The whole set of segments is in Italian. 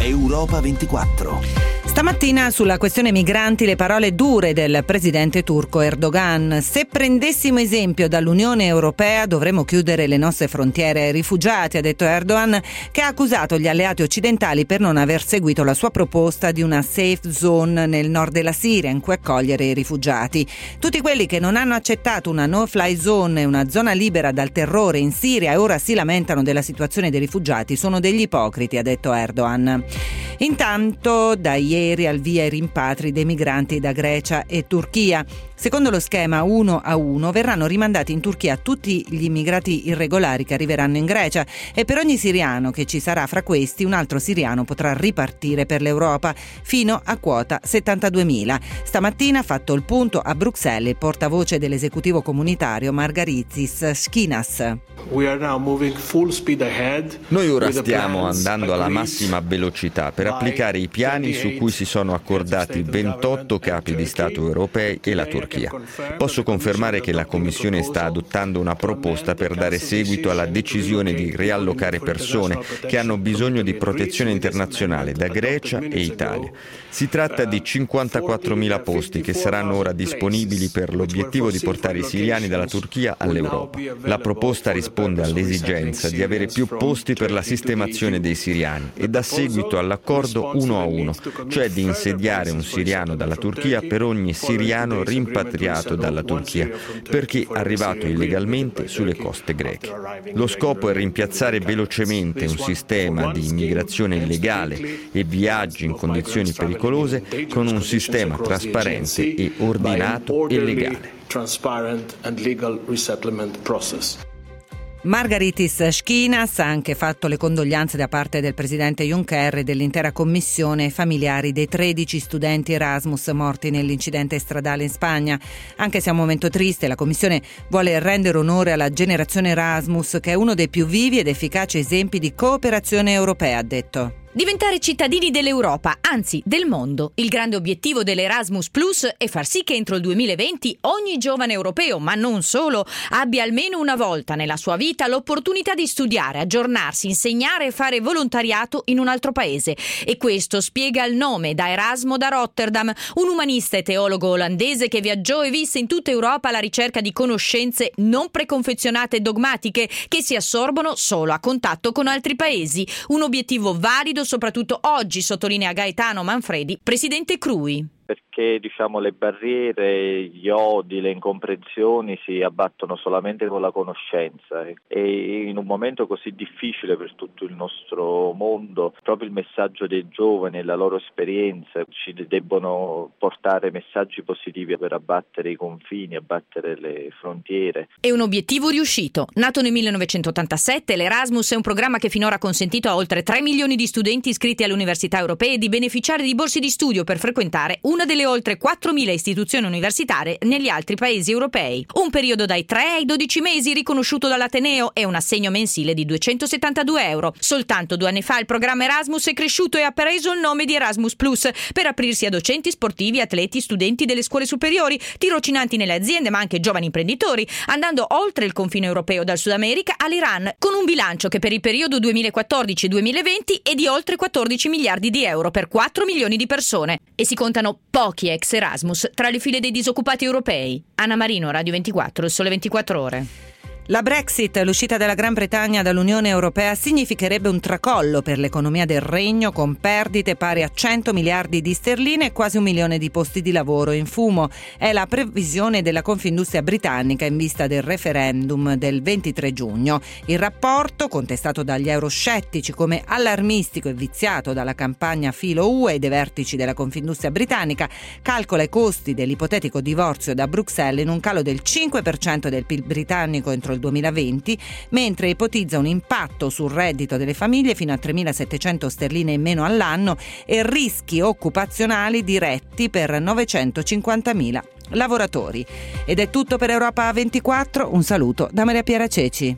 Europa 24. Stamattina sulla questione migranti le parole dure del presidente turco Erdogan. Se prendessimo esempio dall'Unione Europea dovremmo chiudere le nostre frontiere ai rifugiati, ha detto Erdogan, che ha accusato gli alleati occidentali per non aver seguito la sua proposta di una safe zone nel nord della Siria in cui accogliere i rifugiati. Tutti quelli che non hanno accettato una no-fly zone e una zona libera dal terrore in Siria e ora si lamentano della situazione dei rifugiati sono degli ipocriti, ha detto Erdogan. Intanto da ieri al via i rimpatri dei migranti da Grecia e Turchia. Secondo lo schema 1 a 1 verranno rimandati in Turchia tutti gli immigrati irregolari che arriveranno in Grecia e per ogni siriano che ci sarà fra questi un altro siriano potrà ripartire per l'Europa fino a quota 72.000. Stamattina ha fatto il punto a Bruxelles il portavoce dell'esecutivo comunitario Margaritis Schinas. Noi ora stiamo andando alla massima velocità per applicare i piani su cui si sono accordati 28 capi di Stato europei e la Turchia. Posso confermare che la Commissione sta adottando una proposta per dare seguito alla decisione di riallocare persone che hanno bisogno di protezione internazionale da Grecia e Italia. Si tratta di 54.000 posti che saranno ora disponibili per l'obiettivo di portare i siriani dalla Turchia all'Europa. La proposta risponde all'esigenza di avere più posti per la sistemazione dei siriani e dà seguito all'accordo 1 a 1, cioè di insediare un siriano dalla Turchia per ogni siriano rimpatriato dalla Turchia, perché arrivato illegalmente sulle coste greche. Lo scopo è rimpiazzare velocemente un sistema di immigrazione illegale e viaggi in condizioni pericolose con un sistema trasparente e ordinato e legale. Margaritis Schinas ha anche fatto le condoglianze da parte del presidente Juncker e dell'intera commissione ai familiari dei 13 studenti Erasmus morti nell'incidente stradale in Spagna. Anche se è un momento triste, la commissione vuole rendere onore alla generazione Erasmus, che è uno dei più vivi ed efficaci esempi di cooperazione europea, ha detto. Diventare cittadini dell'Europa, anzi del mondo. Il grande obiettivo dell'Erasmus Plus è far sì che entro il 2020 ogni giovane europeo, ma non solo, abbia almeno una volta nella sua vita l'opportunità di studiare, aggiornarsi, insegnare e fare volontariato in un altro paese. E questo spiega il nome da Erasmo da Rotterdam, un umanista e teologo olandese che viaggiò e visse in tutta Europa alla ricerca di conoscenze non preconfezionate e dogmatiche che si assorbono solo a contatto con altri paesi. Un obiettivo valido soprattutto oggi, sottolinea Gaetano Manfredi, presidente CRUI. Perché le barriere, gli odi, le incomprensioni si abbattono solamente con la conoscenza e in un momento così difficile per tutto il nostro mondo proprio il messaggio dei giovani e la loro esperienza ci debbono portare messaggi positivi per abbattere i confini, abbattere le frontiere. È un obiettivo riuscito. Nato nel 1987, l'Erasmus è un programma che finora ha consentito a oltre 3 milioni di studenti iscritti alle università europee di beneficiare di borse di studio per frequentare una delle oltre 4.000 istituzioni universitarie negli altri paesi europei. Un periodo dai 3 ai 12 mesi riconosciuto dall'Ateneo e un assegno mensile di €272. Soltanto 2 anni fa il programma Erasmus è cresciuto e ha preso il nome di Erasmus Plus per aprirsi a docenti, sportivi, atleti, studenti delle scuole superiori, tirocinanti nelle aziende ma anche giovani imprenditori, andando oltre il confine europeo dal Sud America all'Iran, con un bilancio che per il periodo 2014-2020 è di oltre 14 miliardi di euro per 4 milioni di persone. E si contano pochi ex Erasmus tra le file dei disoccupati europei. Anna Marino, Radio 24, Il Sole 24 Ore. La Brexit, l'uscita della Gran Bretagna dall'Unione Europea, significherebbe un tracollo per l'economia del Regno, con perdite pari a 100 miliardi di sterline e quasi 1 milione di posti di lavoro in fumo. È la previsione della Confindustria britannica in vista del referendum del 23 giugno. Il rapporto, contestato dagli euroscettici come allarmistico e viziato dalla campagna filo UE e dei vertici della Confindustria britannica, calcola i costi dell'ipotetico divorzio da Bruxelles in un calo del 5% del PIL britannico entro il 2020, mentre ipotizza un impatto sul reddito delle famiglie fino a 3.700 sterline in meno all'anno e rischi occupazionali diretti per 950.000 lavoratori. Ed è tutto per Europa 24. Un saluto da Maria Piera Ceci.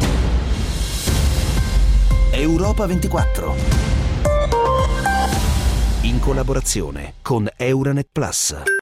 Europa 24, in collaborazione con Euranet Plus.